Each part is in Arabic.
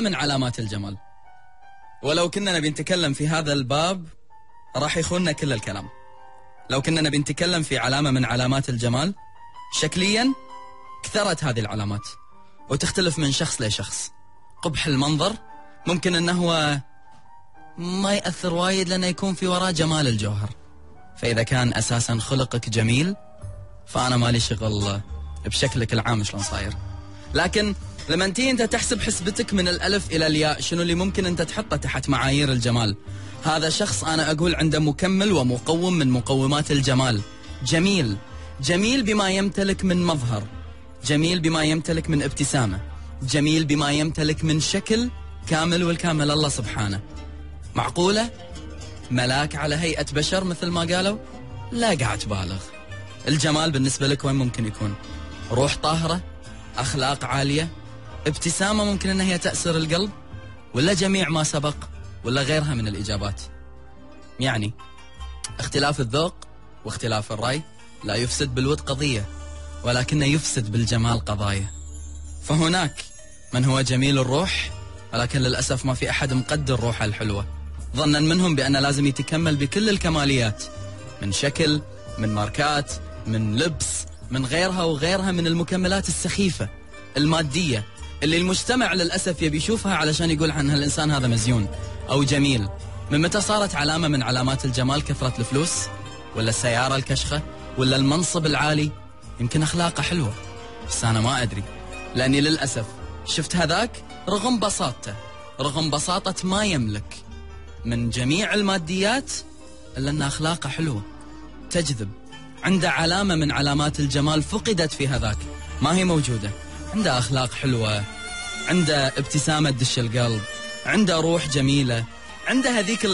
من علامات الجمال. ولو كنا نبي نتكلم في هذا الباب راح يخوننا كل الكلام. لو كنا نبي نتكلم في علامة من علامات الجمال، شكليا كثرت هذه العلامات وتختلف من شخص لشخص. قبح المنظر ممكن أنه هو ما يأثر وايد لأنه يكون في وراء جمال الجوهر. فإذا كان أساسا خلقك جميل فأنا مالي شغل بشكلك العام شلون صاير. لكن لما انت تحسب حسبتك من الألف إلى الياء، شنو اللي ممكن أنت تحطه تحت معايير الجمال؟ هذا شخص أنا أقول عنده مكمل ومقوم من مقومات الجمال. جميل، جميل بما يمتلك من مظهر، جميل بما يمتلك من ابتسامة، جميل بما يمتلك من شكل كامل، والكامل الله سبحانه. معقولة ملاك على هيئة بشر مثل ما قالوا؟ لا قاعد تبالغ. الجمال بالنسبة لك وين ممكن يكون؟ روح طاهرة، أخلاق عالية، ابتسامة ممكن أنها هي تأسر القلب، ولا جميع ما سبق، ولا غيرها من الإجابات؟ يعني اختلاف الذوق واختلاف الرأي لا يفسد بالود قضية، ولكنه يفسد بالجمال قضايا. فهناك من هو جميل الروح، ولكن للأسف ما في أحد مقدر روحه الحلوة، ظنا منهم بأنه لازم يتكمل بكل الكماليات، من شكل، من ماركات، من لبس، من غيرها وغيرها من المكملات السخيفة المادية اللي المجتمع للأسف يبي يشوفها علشان يقول عنها الإنسان هذا مزيون أو جميل. من متى صارت علامة من علامات الجمال كثرة الفلوس، ولا السيارة الكشخة، ولا المنصب العالي؟ يمكن أخلاقه حلوة بس أنا ما أدري، لأني للأسف شفت هذاك رغم بساطته، رغم بساطة ما يملك من جميع الماديات، إلا أن أخلاقه حلوة تجذب. عنده علامة من علامات الجمال فقدت في هذاك، ما هي موجودة. عنده أخلاق حلوة، عنده ابتسامة تدش القلب، عنده روح جميلة، عنده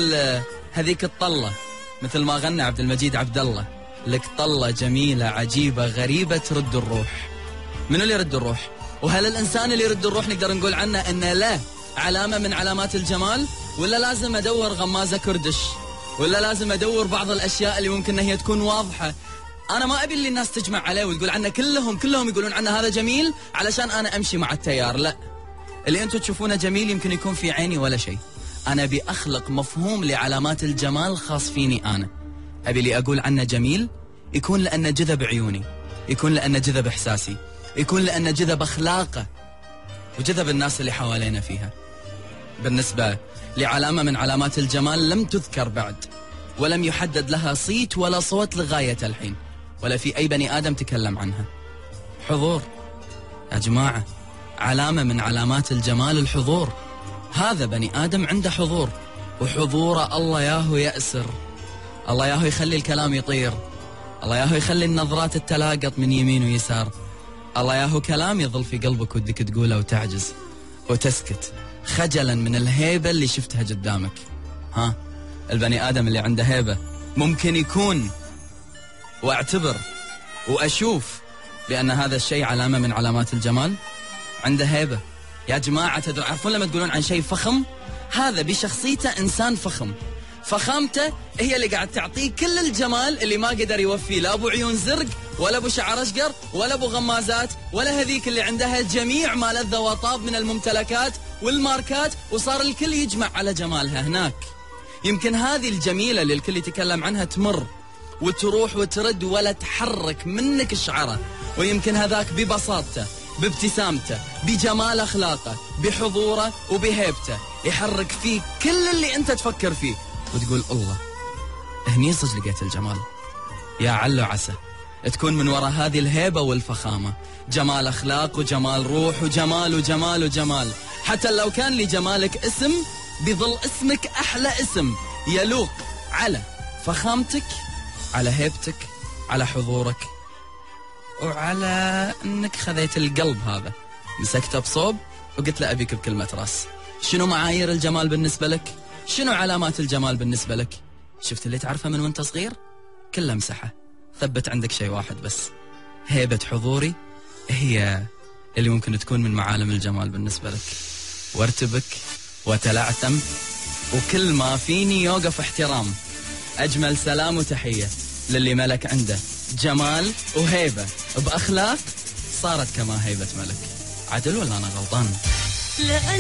هذيك الطلة، مثل ما غنى عبد المجيد عبد الله، لك طلة جميلة عجيبة غريبة ترد الروح. من اللي يرد الروح؟ وهل الإنسان اللي يرد الروح نقدر نقول عنه أنه له علامة من علامات الجمال، ولا لازم أدور غمازة كردش، ولا لازم أدور بعض الأشياء اللي ممكن أن هي تكون واضحة؟ أنا ما أبي اللي الناس تجمع عليه وتقول عنه كلهم يقولون عنه هذا جميل علشان أنا أمشي مع التيار. لا، اللي أنتم تشوفونه جميل يمكن يكون في عيني ولا شيء. أنا أبي أخلق مفهوم لعلامات الجمال خاص فيني أنا. أبي اللي أقول عنه جميل يكون لأنه جذب عيوني، يكون لأنه جذب إحساسي، يكون لأنه جذب أخلاقه وجذب الناس اللي حوالينا فيها. بالنسبة لعلامة من علامات الجمال لم تذكر بعد، ولم يحدد لها صيت ولا صوت لغاية الحين، ولا في أي بني آدم تكلم عنها. حضور يا جماعة، علامة من علامات الجمال الحضور. هذا بني آدم عنده حضور، وحضوره الله ياهو يأسر، الله ياهو يخلي الكلام يطير، الله ياهو يخلي النظرات تتلاقط من يمين ويسار، الله ياهو كلام يظل في قلبك ودك تقوله وتعجز وتسكت خجلا من الهيبة اللي شفتها قدامك. ها، البني آدم اللي عنده هيبة ممكن يكون، واعتبر وأشوف بأن هذا الشيء علامة من علامات الجمال. عنده هيبة يا جماعة. تعرفون لما تقولون عن شيء فخم، هذا بشخصيته إنسان فخم، فخامته هي اللي قاعد تعطيه كل الجمال اللي ما قدر يوفيه لا أبو عيون زرق، ولا أبو شعر أشقر، ولا أبو غمازات، ولا هذيك اللي عندها جميع ما لذ وطاب من الممتلكات والماركات، وصار الكل يجمع على جمالها هناك. يمكن هذه الجميلة اللي الكل يتكلم عنها تمر وتروح وترد ولا تحرك منك شعره، ويمكن هذاك ببساطته، بابتسامته، بجمال أخلاقه، بحضوره وبهيبته يحرك فيه كل اللي أنت تفكر فيه، وتقول الله هني صدق لقيت الجمال. يا علو عسى تكون من وراء هذه الهيبة والفخامة جمال أخلاق وجمال روح وجمال وجمال وجمال. حتى لو كان لجمالك اسم، بظل اسمك أحلى اسم يلوق على فخامتك، على هيبتك، على حضورك، وعلى أنك خذيت القلب هذا مسكته بصوب وقلت له أبيك بكلمة راس. شنو معايير الجمال بالنسبة لك؟ شنو علامات الجمال بالنسبة لك؟ شفت اللي تعرفه من وانت صغير؟ كله مسحه. ثبت عندك شيء واحد بس، هيبة حضوري هي اللي ممكن تكون من معالم الجمال بالنسبة لك. وارتبك وتلعثم وكل ما فيني يوقف احترام. أجمل سلام وتحية للي ملك عنده جمال وهيبة بأخلاق صارت كما هيبة ملك. عدل ولا أنا غلطان؟